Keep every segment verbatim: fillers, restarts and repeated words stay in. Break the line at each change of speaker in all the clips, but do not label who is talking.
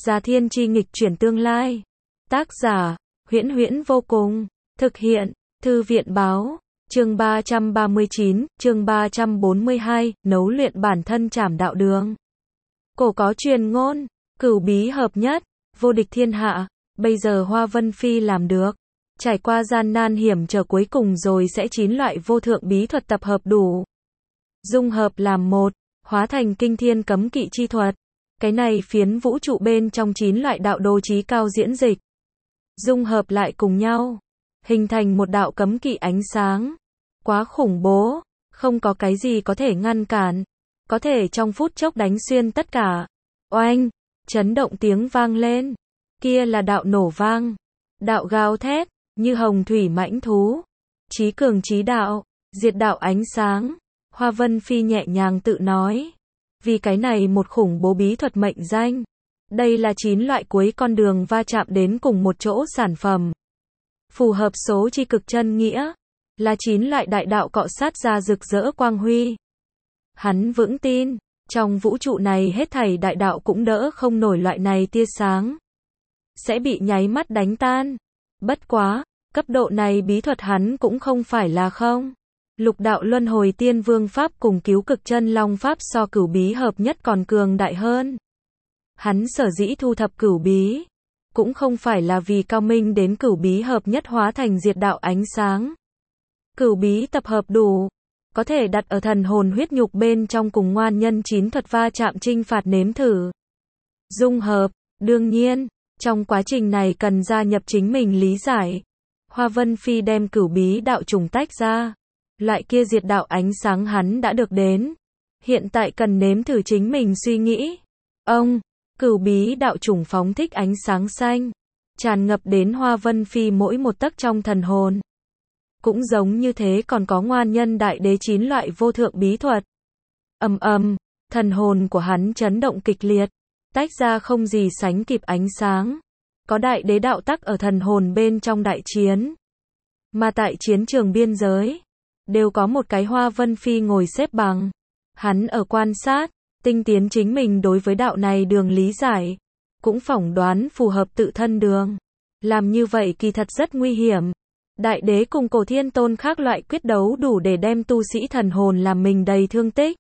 Già Thiên Chi nghịch chuyển tương lai. Tác giả, Huyễn Huyễn vô cùng. Thực hiện, Thư viện báo. Chương ba trăm ba mươi chín, chương ba trăm bốn mươi hai, nấu luyện bản thân trảm đạo đường. Cổ có truyền ngôn, cửu bí hợp nhất, vô địch thiên hạ, bây giờ Hoa Vân Phi làm được. Trải qua gian nan hiểm trở cuối cùng rồi sẽ chín loại vô thượng bí thuật tập hợp đủ. Dung hợp làm một, hóa thành kinh thiên cấm kỵ chi thuật. Cái này phiến vũ trụ bên trong chín loại đạo đồ chí cao diễn dịch. Dung hợp lại cùng nhau, hình thành một đạo cấm kỵ ánh sáng. Quá khủng bố, không có cái gì có thể ngăn cản. Có thể trong phút chốc đánh xuyên tất cả. Oanh, chấn động tiếng vang lên. Kia là đạo nổ vang. Đạo gào thét, như hồng thủy mãnh thú. Chí cường chí đạo, diệt đạo ánh sáng. Hoa Vân Phi nhẹ nhàng tự nói. Vì cái này một khủng bố bí thuật mệnh danh. Đây là chín loại cuối con đường va chạm đến cùng một chỗ sản phẩm. Phù hợp số chi cực chân nghĩa. Là chín loại đại đạo cọ sát ra rực rỡ quang huy. Hắn vững tin, trong vũ trụ này hết thảy đại đạo cũng đỡ không nổi loại này tia sáng. Sẽ bị nháy mắt đánh tan. Bất quá, cấp độ này bí thuật hắn cũng không phải là không. Lục đạo luân hồi tiên vương pháp cùng cứu cực chân long pháp so cửu bí hợp nhất còn cường đại hơn. Hắn sở dĩ thu thập cửu bí, cũng không phải là vì cao minh đến cửu bí hợp nhất hóa thành diệt đạo ánh sáng. Cửu bí tập hợp đủ, có thể đặt ở thần hồn huyết nhục bên trong cùng ngoan nhân chín thuật va chạm chinh phạt nếm thử. Dung hợp, đương nhiên, trong quá trình này cần gia nhập chính mình lý giải. Hoa Vân Phi đem cửu bí đạo trùng tách ra. Loại kia diệt đạo ánh sáng hắn đã được đến. Hiện tại cần nếm thử chính mình suy nghĩ. Ông, cửu bí đạo trùng phóng thích ánh sáng xanh. Tràn ngập đến Hoa Vân Phi mỗi một tấc trong thần hồn. Cũng giống như thế còn có ngoan nhân đại đế chín loại vô thượng bí thuật. Ầm ầm, thần hồn của hắn chấn động kịch liệt. Tách ra không gì sánh kịp ánh sáng. Có đại đế đạo tắc ở thần hồn bên trong đại chiến. Mà tại chiến trường biên giới, đều có một cái Hoa Vân Phi ngồi xếp bằng. Hắn ở quan sát, tinh tiến chính mình đối với đạo này đường lý giải. Cũng phỏng đoán phù hợp tự thân đường. Làm như vậy kỳ thật rất nguy hiểm. Đại đế cùng cổ thiên tôn khác loại quyết đấu đủ để đem tu sĩ thần hồn làm mình đầy thương tích.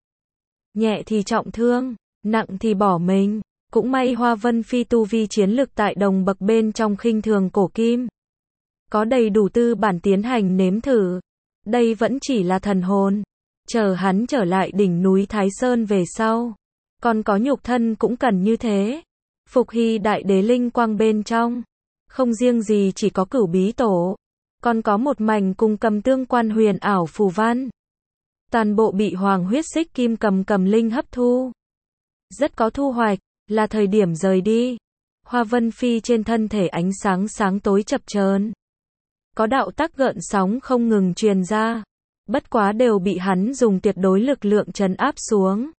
Nhẹ thì trọng thương, nặng thì bỏ mình. Cũng may Hoa Vân Phi tu vi chiến lực tại đồng bậc bên trong khinh thường cổ kim. Có đầy đủ tư bản tiến hành nếm thử. Đây vẫn chỉ là thần hồn. Chờ hắn trở lại đỉnh núi Thái Sơn về sau. Còn có nhục thân cũng cần như thế. Phục hy đại đế linh quang bên trong. Không riêng gì chỉ có cửu bí tổ. Còn có một mảnh cùng cầm tương quan huyền ảo phù văn. Toàn bộ bị hoàng huyết xích kim cầm cầm linh hấp thu. Rất có thu hoạch, là thời điểm rời đi. Hoa Vân Phi trên thân thể ánh sáng sáng tối chập chờn. Có đạo tắc gợn sóng không ngừng truyền ra. Bất quá đều bị hắn dùng tuyệt đối lực lượng trấn áp xuống.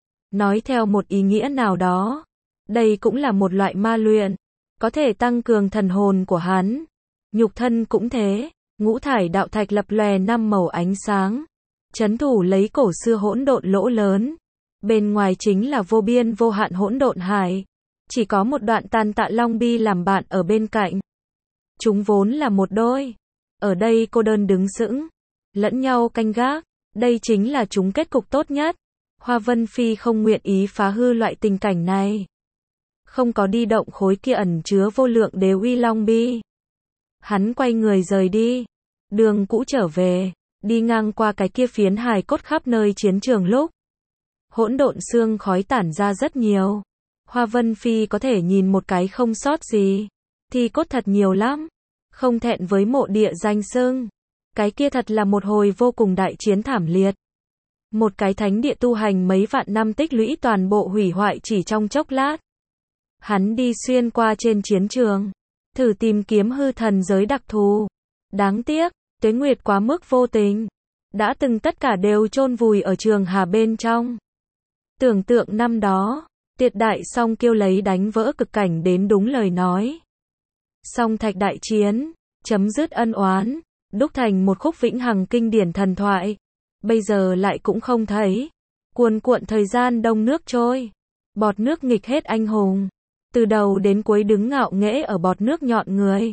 Nói theo một ý nghĩa nào đó, đây cũng là một loại ma luyện, có thể tăng cường thần hồn của hắn. Nhục thân cũng thế, ngũ thải đạo thạch lập lòe năm màu ánh sáng, trấn thủ lấy cổ xưa hỗn độn lỗ lớn. Bên ngoài chính là vô biên vô hạn hỗn độn hải, chỉ có một đoạn tàn tạ long bi làm bạn ở bên cạnh. Chúng vốn là một đôi, ở đây cô đơn đứng sững, lẫn nhau canh gác, đây chính là chúng kết cục tốt nhất. Hoa Vân Phi không nguyện ý phá hư loại tình cảnh này. Không có đi động khối kia ẩn chứa vô lượng đế uy long bi. Hắn quay người rời đi, đường cũ trở về, đi ngang qua cái kia phiến hài cốt khắp nơi chiến trường lúc. Hỗn độn xương khói tản ra rất nhiều. Hoa Vân Phi có thể nhìn một cái không sót gì. Thì cốt thật nhiều lắm. Không thẹn với mộ địa danh xưng. Cái kia thật là một hồi vô cùng đại chiến thảm liệt. Một cái thánh địa tu hành mấy vạn năm tích lũy toàn bộ hủy hoại chỉ trong chốc lát. Hắn đi xuyên qua trên chiến trường. Thử tìm kiếm hư thần giới đặc thù. Đáng tiếc, tuế nguyệt quá mức vô tình. Đã từng tất cả đều chôn vùi ở trường hà bên trong. Tưởng tượng năm đó, Tiệt đại song kiêu lấy đánh vỡ cực cảnh đến đúng lời nói. Song thạch đại chiến, chấm dứt ân oán, đúc thành một khúc vĩnh hằng kinh điển thần thoại. Bây giờ lại cũng không thấy. Cuồn cuộn thời gian đông nước trôi. Bọt nước nghịch hết anh hùng. từ đầu đến cuối đứng ngạo nghễ ở bọt nước nhọn người,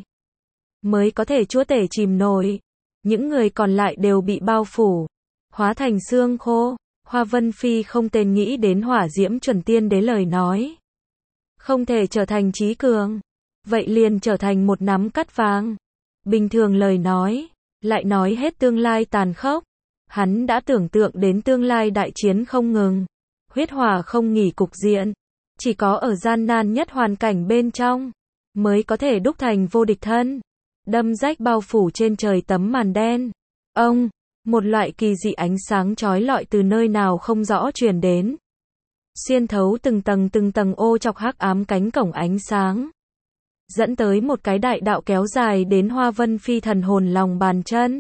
mới có thể chúa tể chìm nổi. Những người còn lại đều bị bao phủ, hóa thành xương khô. Hoa Vân Phi không tên nghĩ đến hỏa diễm chuẩn tiên đế lời nói. Không thể trở thành trí cường, vậy liền trở thành một nắm cát vàng. Bình thường lời nói, lại nói hết tương lai tàn khốc. Hắn đã tưởng tượng đến tương lai đại chiến không ngừng, huyết hỏa không nghỉ cục diện. Chỉ có ở gian nan nhất hoàn cảnh bên trong, mới có thể đúc thành vô địch thân. Đâm rách bao phủ trên trời tấm màn đen. Ông, một loại kỳ dị ánh sáng chói lọi từ nơi nào không rõ truyền đến. Xuyên thấu từng tầng từng tầng ô chọc hắc ám cánh cổng ánh sáng. Dẫn tới một cái đại đạo kéo dài đến Hoa Vân Phi thần hồn lòng bàn chân.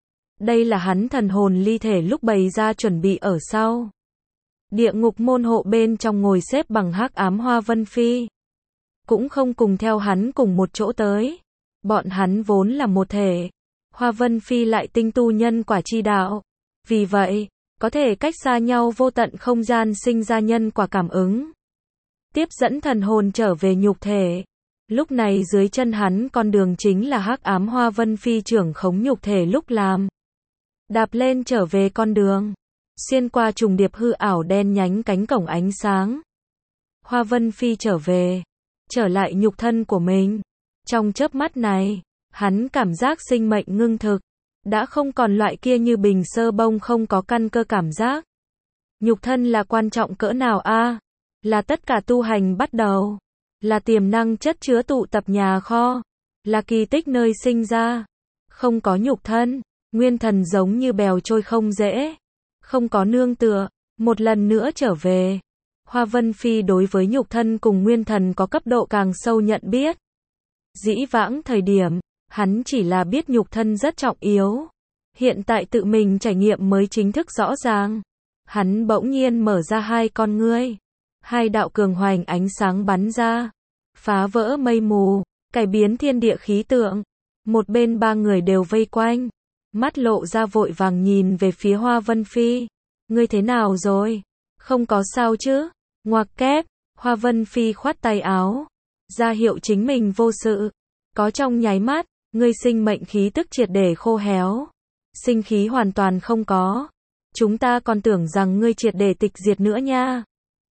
Đây là hắn thần hồn ly thể lúc bày ra chuẩn bị ở sau. Địa ngục môn hộ bên trong ngồi xếp bằng hắc ám Hoa Vân Phi. Cũng không cùng theo hắn cùng một chỗ tới. Bọn hắn vốn là một thể. Hoa Vân Phi lại tinh tu nhân quả chi đạo. Vì vậy, có thể cách xa nhau vô tận không gian sinh ra nhân quả cảm ứng. Tiếp dẫn thần hồn trở về nhục thể. Lúc này dưới chân hắn con đường chính là hắc ám Hoa Vân Phi trưởng khống nhục thể lúc làm. Đạp lên trở về con đường. Xuyên qua trùng điệp hư ảo đen nhánh cánh cổng ánh sáng. Hoa Vân Phi trở về. Trở lại nhục thân của mình. Trong chớp mắt này, hắn cảm giác sinh mệnh ngưng thực. Đã không còn loại kia như bình sơ bông không có căn cơ cảm giác. Nhục thân là quan trọng cỡ nào a? À? Là tất cả tu hành bắt đầu. Là tiềm năng chất chứa tụ tập nhà kho. Là kỳ tích nơi sinh ra. Không có nhục thân, nguyên thần giống như bèo trôi không dễ. Không có nương tựa, một lần nữa trở về. Hoa Vân Phi đối với nhục thân cùng nguyên thần có cấp độ càng sâu nhận biết. Dĩ vãng thời điểm, hắn chỉ là biết nhục thân rất trọng yếu. Hiện tại tự mình trải nghiệm mới chính thức rõ ràng. Hắn bỗng nhiên mở ra hai con ngươi. Hai đạo cường hoành ánh sáng bắn ra. Phá vỡ mây mù, cải biến thiên địa khí tượng. Một bên ba người đều vây quanh. Mắt lộ ra vội vàng nhìn về phía Hoa Vân Phi. Ngươi thế nào rồi? Không có sao chứ? Ngoặc kép, Hoa Vân Phi khoát tay áo. Ra hiệu chính mình vô sự. Có trong nháy mắt, ngươi sinh mệnh khí tức triệt để khô héo. Sinh khí hoàn toàn không có. Chúng ta còn tưởng rằng ngươi triệt để tịch diệt nữa nha.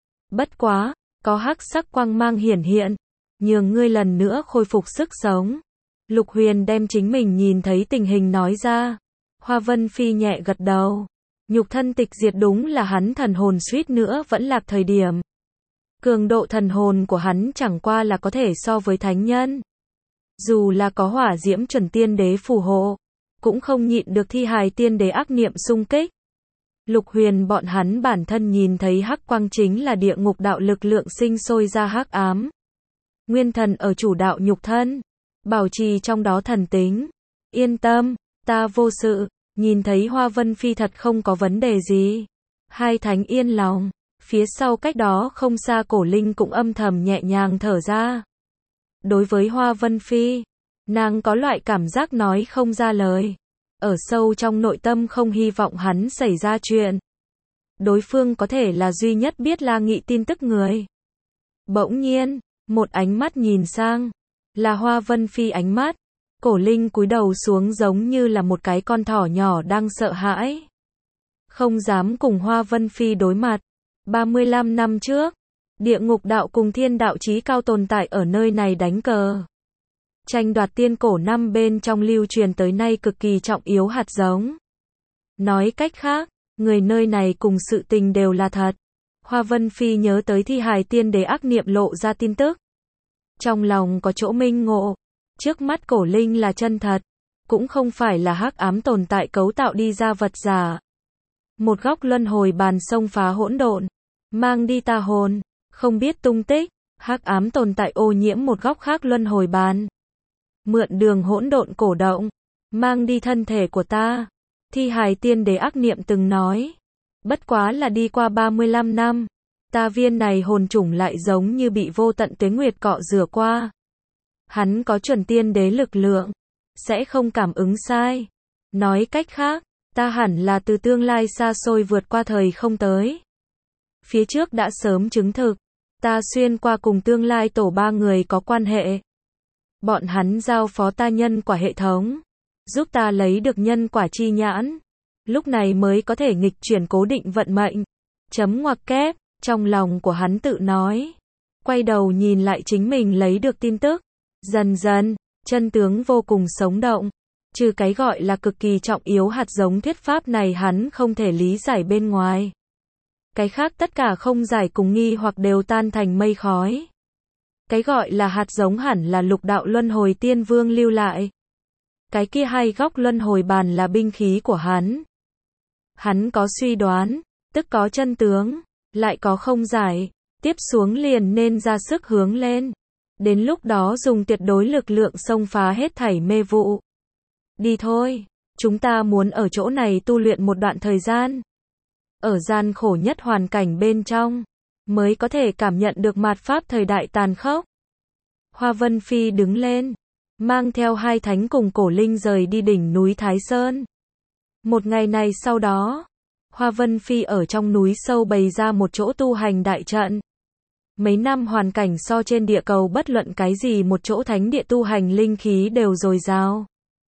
Bất quá, có hắc sắc quang mang hiển hiện. Nhường ngươi lần nữa khôi phục sức sống. Lục Huyền đem chính mình nhìn thấy tình hình nói ra. Hoa Vân Phi nhẹ gật đầu. Nhục thân tịch diệt đúng là hắn thần hồn suýt nữa vẫn lạc thời điểm. Cường độ thần hồn của hắn chẳng qua là có thể so với thánh nhân. Dù là có hỏa diễm chuẩn tiên đế phù hộ, cũng không nhịn được thi hài tiên đế ác niệm xung kích. Lục Huyền bọn hắn bản thân nhìn thấy hắc quang chính là địa ngục đạo lực lượng sinh sôi ra hắc ám. Nguyên thần ở chủ đạo nhục thân, bảo trì trong đó thần tính. Yên tâm, ta vô sự, nhìn thấy Hoa Vân Phi thật không có vấn đề gì. Hai thánh yên lòng, phía sau cách đó không xa Cổ Linh cũng âm thầm nhẹ nhàng thở ra. Đối với Hoa Vân Phi, nàng có loại cảm giác nói không ra lời. Ở sâu trong nội tâm không hy vọng hắn xảy ra chuyện. Đối phương có thể là duy nhất biết La Nghị tin tức người. Bỗng nhiên, một ánh mắt nhìn sang, là Hoa Vân Phi ánh mắt. Cổ Linh cúi đầu xuống giống như là một cái con thỏ nhỏ đang sợ hãi. Không dám cùng Hoa Vân Phi đối mặt. ba mươi lăm năm trước, địa ngục đạo cùng thiên đạo chí cao tồn tại ở nơi này đánh cờ. Tranh đoạt tiên cổ năm bên trong lưu truyền tới nay cực kỳ trọng yếu hạt giống. Nói cách khác, người nơi này cùng sự tình đều là thật. Hoa Vân Phi nhớ tới thi hài tiên đế ác niệm lộ ra tin tức. Trong lòng có chỗ minh ngộ. Trước mắt Cổ Linh là chân thật. Cũng không phải là hắc ám tồn tại cấu tạo đi ra vật giả. Một góc luân hồi bàn xông phá hỗn độn. Mang đi tà hồn. Không biết tung tích. Hắc ám tồn tại ô nhiễm một góc khác luân hồi bàn. Mượn đường hỗn độn cổ động. Mang đi thân thể của ta. Thi hài tiên đế ác niệm từng nói. Bất quá là đi qua ba mươi lăm năm. Ta viên này hồn chủng lại giống như bị vô tận tuế nguyệt cọ rửa qua. Hắn có chuẩn tiên đế lực lượng. Sẽ không cảm ứng sai. Nói cách khác, ta hẳn là từ tương lai xa xôi vượt qua thời không tới. Phía trước đã sớm chứng thực. Ta xuyên qua cùng tương lai tổ ba người có quan hệ. Bọn hắn giao phó ta nhân quả hệ thống, giúp ta lấy được nhân quả chi nhãn, lúc này mới có thể nghịch chuyển cố định vận mệnh. Chấm ngoặc kép, trong lòng của hắn tự nói. Quay đầu nhìn lại chính mình lấy được tin tức. Dần dần, chân tướng vô cùng sống động. Trừ cái gọi là cực kỳ trọng yếu hạt giống thuyết pháp này hắn không thể lý giải bên ngoài. Cái khác tất cả không giải cùng nghi hoặc đều tan thành mây khói. Cái gọi là hạt giống hẳn là lục đạo luân hồi tiên vương lưu lại. Cái kia hai góc luân hồi bàn là binh khí của hắn. Hắn có suy đoán, tức có chân tướng, lại có không giải, tiếp xuống liền nên ra sức hướng lên. Đến lúc đó dùng tuyệt đối lực lượng xông phá hết thảy mê vụ. Đi thôi, chúng ta muốn ở chỗ này tu luyện một đoạn thời gian. Ở gian khổ nhất hoàn cảnh bên trong, mới có thể cảm nhận được mạt pháp thời đại tàn khốc. Hoa Vân Phi đứng lên, mang theo hai thánh cùng Cổ Linh rời đi đỉnh núi Thái Sơn. Một ngày này sau đó, Hoa Vân Phi ở trong núi sâu bày ra một chỗ tu hành đại trận. Mấy năm hoàn cảnh so trên địa cầu bất luận cái gì một chỗ thánh địa tu hành linh khí đều dồi dào.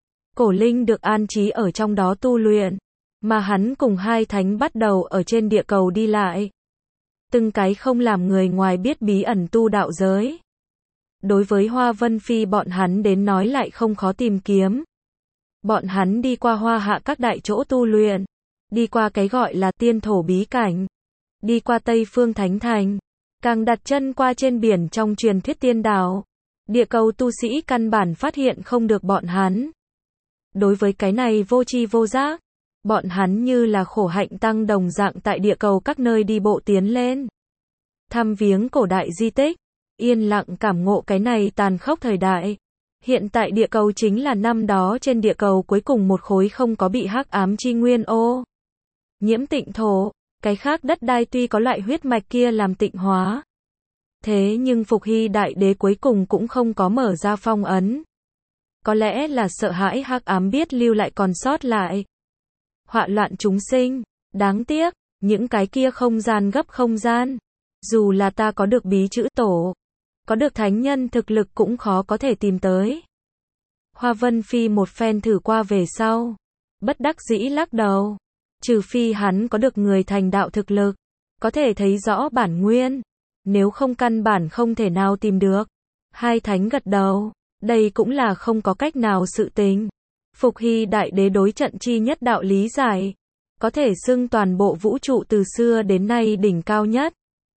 Cổ Linh được an trí ở trong đó tu luyện, mà hắn cùng hai thánh bắt đầu ở trên địa cầu đi lại. Từng cái không làm người ngoài biết bí ẩn tu đạo giới. Đối với Hoa Vân Phi bọn hắn đến nói lại không khó tìm kiếm. Bọn hắn đi qua hoa hạ các đại chỗ tu luyện, đi qua cái gọi là tiên thổ bí cảnh, đi qua Tây Phương Thánh Thành, càng đặt chân qua trên biển trong truyền thuyết tiên đảo. Địa cầu tu sĩ căn bản phát hiện không được bọn hắn. Đối với cái này vô tri vô giác, bọn hắn như là khổ hạnh tăng đồng dạng tại địa cầu các nơi đi bộ tiến lên. Thăm viếng cổ đại di tích, yên lặng cảm ngộ cái này tàn khốc thời đại. Hiện tại địa cầu chính là năm đó trên địa cầu cuối cùng một khối không có bị hắc ám chi nguyên ô nhiễm tịnh thổ, cái khác đất đai tuy có loại huyết mạch kia làm tịnh hóa. Thế nhưng Phục Hy đại đế cuối cùng cũng không có mở ra phong ấn. Có lẽ là sợ hãi hắc ám biết lưu lại còn sót lại. Họa loạn chúng sinh, đáng tiếc, những cái kia không gian gấp không gian. Dù là ta có được bí chữ tổ, có được thánh nhân thực lực cũng khó có thể tìm tới. Hoa Vân Phi một phen thử qua về sau, bất đắc dĩ lắc đầu. Trừ phi hắn có được người thành đạo thực lực, có thể thấy rõ bản nguyên. Nếu không căn bản không thể nào tìm được. Hai thánh gật đầu, đây cũng là không có cách nào sự tình. Phục Hy đại đế đối trận chi nhất đạo lý giải, có thể xưng toàn bộ vũ trụ từ xưa đến nay đỉnh cao nhất.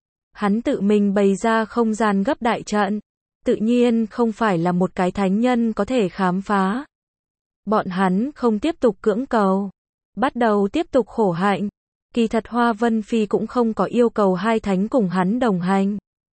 Hắn tự mình bày ra không gian gấp đại trận, tự nhiên không phải là một cái thánh nhân có thể khám phá. Bọn hắn không tiếp tục cưỡng cầu, bắt đầu tiếp tục khổ hạnh. Kỳ thật Hoa Vân Phi cũng không có yêu cầu hai thánh cùng hắn đồng hành.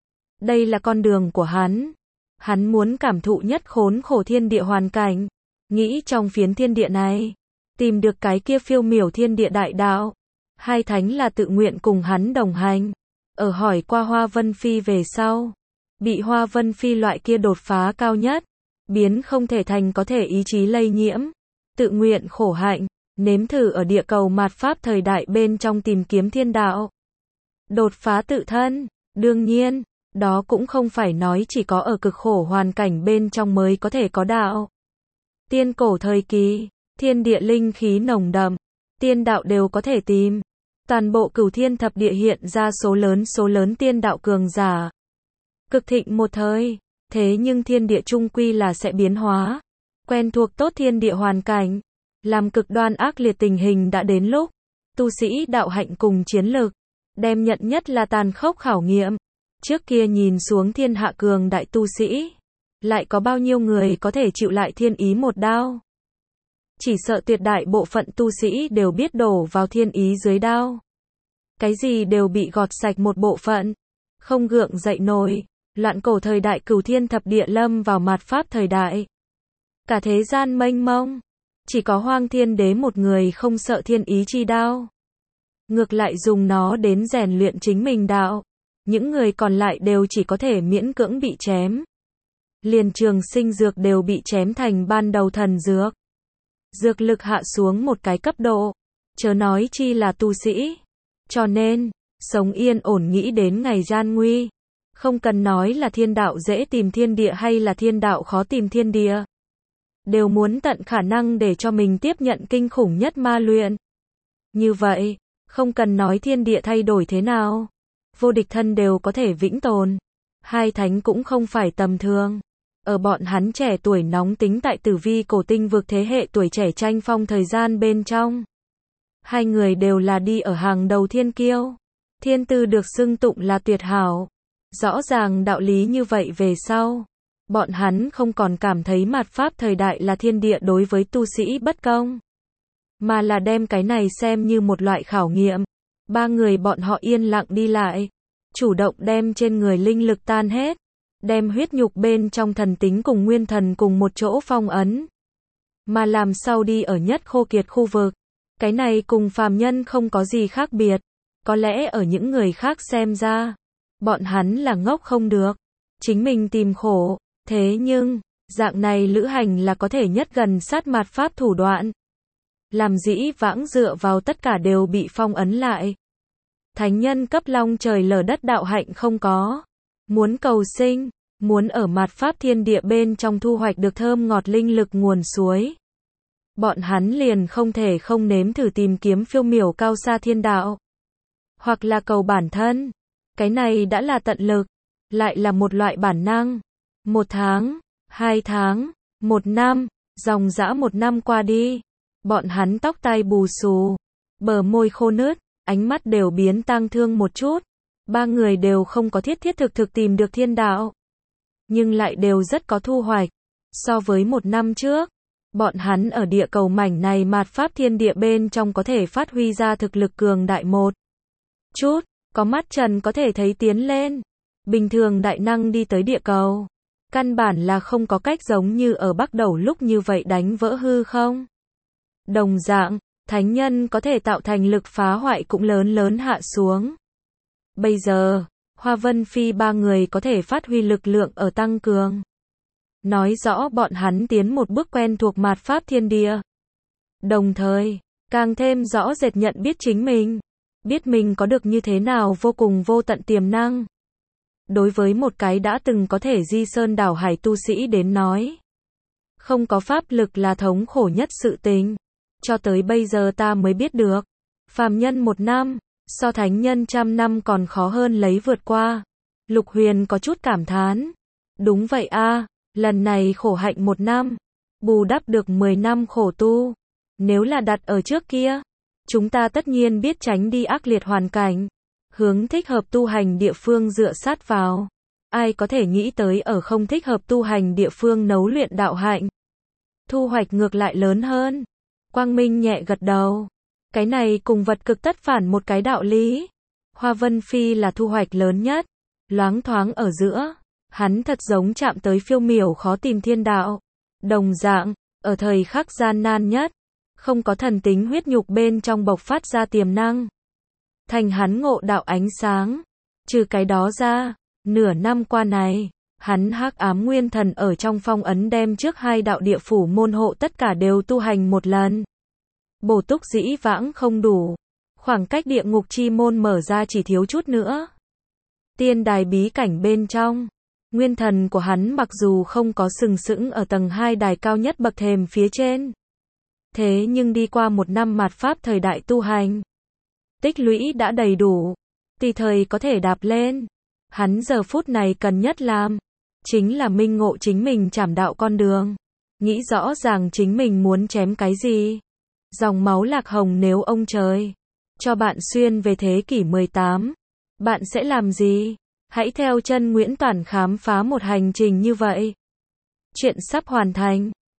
Đây là con đường của hắn. Hắn muốn cảm thụ nhất khốn khổ thiên địa hoàn cảnh, nghĩ trong phiến thiên địa này, tìm được cái kia phiêu miểu thiên địa đại đạo. Hai thánh là tự nguyện cùng hắn đồng hành. Ở hỏi qua Hoa Vân Phi về sau, bị Hoa Vân Phi loại kia đột phá cao nhất, biến không thể thành có thể ý chí lây nhiễm, tự nguyện khổ hạnh, nếm thử ở địa cầu mạt pháp thời đại bên trong tìm kiếm thiên đạo. Đột phá tự thân, đương nhiên, đó cũng không phải nói chỉ có ở cực khổ hoàn cảnh bên trong mới có thể có đạo. Tiên cổ thời kỳ, thiên địa linh khí nồng đậm, tiên đạo đều có thể tìm. Toàn bộ cửu thiên thập địa hiện ra số lớn số lớn tiên đạo cường giả. Cực thịnh một thời, thế nhưng thiên địa chung quy là sẽ biến hóa. Quen thuộc tốt thiên địa hoàn cảnh, làm cực đoan ác liệt tình hình đã đến lúc. Tu sĩ đạo hạnh cùng chiến lực, đem nhận nhất là tàn khốc khảo nghiệm. Trước kia nhìn xuống thiên hạ cường đại tu sĩ, lại có bao nhiêu người có thể chịu lại thiên ý một đao. Chỉ sợ tuyệt đại bộ phận tu sĩ đều biết đổ vào thiên ý dưới đao. Cái gì đều bị gọt sạch một bộ phận, không gượng dậy nổi. Loạn cổ thời đại cửu thiên thập địa lâm vào mạt pháp thời đại. Cả thế gian mênh mông, chỉ có Hoang Thiên Đế một người không sợ thiên ý chi đao. Ngược lại dùng nó đến rèn luyện chính mình đạo. Những người còn lại đều chỉ có thể miễn cưỡng bị chém. Liền trường sinh dược đều bị chém thành ban đầu thần dược. Dược lực hạ xuống một cái cấp độ, chớ nói chi là tu sĩ. Cho nên, sống yên ổn nghĩ đến ngày gian nguy, Không cần nói là thiên đạo dễ tìm thiên địa hay là thiên đạo khó tìm thiên địa. Đều muốn tận khả năng để cho mình tiếp nhận kinh khủng nhất ma luyện. Như vậy, không cần nói thiên địa thay đổi thế nào. Vô địch thân đều có thể vĩnh tồn. Hai thánh cũng không phải tầm thường. Ở bọn hắn trẻ tuổi nóng tính tại tử vi cổ tinh vực thế hệ tuổi trẻ tranh phong thời gian bên trong. Hai người đều là đi ở hàng đầu thiên kiêu. Thiên tư được xưng tụng là tuyệt hảo. Rõ ràng đạo lý như vậy về sau. Bọn hắn không còn cảm thấy mạt pháp thời đại là thiên địa đối với tu sĩ bất công. Mà là đem cái này xem như một loại khảo nghiệm. Ba người bọn họ yên lặng đi lại. Chủ động đem trên người linh lực tan hết. Đem huyết nhục bên trong thần tính cùng nguyên thần cùng một chỗ phong ấn. Mà làm sao đi ở nhất khô kiệt khu vực. Cái này cùng phàm nhân không có gì khác biệt. Có lẽ ở những người khác xem ra. Bọn hắn là ngốc không được. Chính mình tìm khổ. Thế nhưng, dạng này lữ hành là có thể nhất gần sát mạt pháp thủ đoạn. Làm dĩ vãng dựa vào tất cả đều bị phong ấn lại. Thánh nhân cấp long trời lở đất đạo hạnh không có. Muốn cầu sinh, muốn ở mạt pháp thiên địa bên trong thu hoạch được thơm ngọt linh lực nguồn suối. Bọn hắn liền không thể không nếm thử tìm kiếm phiêu miểu cao xa thiên đạo. Hoặc là cầu bản thân. Cái này đã là tận lực. Lại là một loại bản năng. Một tháng, hai tháng, một năm, dòng dã một năm qua đi. Bọn hắn tóc tai bù xù. Bờ môi khô nứt, ánh mắt đều biến tang thương một chút. Ba người đều không có thiết thiết thực thực tìm được thiên đạo. Nhưng lại đều rất có thu hoạch. So với một năm trước, bọn hắn ở địa cầu mảnh này mạt pháp thiên địa bên trong có thể phát huy ra thực lực cường đại một chút, có mắt trần có thể thấy tiến lên. Bình thường đại năng đi tới địa cầu, căn bản là không có cách giống như ở Bắc Đầu lúc như vậy đánh vỡ hư không. Đồng dạng, thánh nhân có thể tạo thành lực phá hoại cũng lớn lớn hạ xuống. Bây giờ, Hoa Vân Phi ba người có thể phát huy lực lượng ở tăng cường. Nói rõ bọn hắn tiến một bước quen thuộc mạt pháp thiên địa. Đồng thời, càng thêm rõ rệt nhận biết chính mình. Biết mình có được như thế nào vô cùng vô tận tiềm năng. Đối với một cái đã từng có thể di sơn đảo hải tu sĩ đến nói. Không có pháp lực là thống khổ nhất sự tình. Cho tới bây giờ ta mới biết được. Phàm nhân một năm, so thánh nhân trăm năm còn khó hơn lấy vượt qua. Lục Huyền có chút cảm thán. Đúng vậy a, lần này khổ hạnh một năm. Bù đắp được mười năm khổ tu. Nếu là đặt ở trước kia. Chúng ta tất nhiên biết tránh đi ác liệt hoàn cảnh. Hướng thích hợp tu hành địa phương dựa sát vào. Ai có thể nghĩ tới ở không thích hợp tu hành địa phương nấu luyện đạo hạnh. Thu hoạch ngược lại lớn hơn. Quang Minh nhẹ gật đầu. Cái này cùng vật cực tất phản một cái đạo lý. Hoa Vân Phi là thu hoạch lớn nhất. Loáng thoáng ở giữa. Hắn thật giống chạm tới phiêu miểu khó tìm thiên đạo. Đồng dạng, ở thời khắc gian nan nhất. Không có thần tính huyết nhục bên trong bộc phát ra tiềm năng. Thành hắn ngộ đạo ánh sáng. Trừ cái đó ra, nửa năm qua này, hắn hắc ám nguyên thần ở trong phong ấn đem trước hai đạo địa phủ môn hộ tất cả đều tu hành một lần. Bổ túc dĩ vãng không đủ. Khoảng cách địa ngục chi môn mở ra chỉ thiếu chút nữa. Tiên đài bí cảnh bên trong. Nguyên thần của hắn mặc dù không có sừng sững ở tầng hai đài cao nhất bậc thềm phía trên. Thế nhưng đi qua một năm mạt pháp thời đại tu hành. Tích lũy đã đầy đủ. Tùy thời có thể đạp lên. Hắn giờ phút này cần nhất làm. Chính là minh ngộ chính mình trảm đạo con đường. Nghĩ rõ ràng chính mình muốn chém cái gì. Dòng máu lạc hồng nếu ông trời cho bạn xuyên về thế kỷ mười tám. Bạn sẽ làm gì? Hãy theo chân Nguyễn Toản khám phá một hành trình như vậy. Chuyện sắp hoàn thành.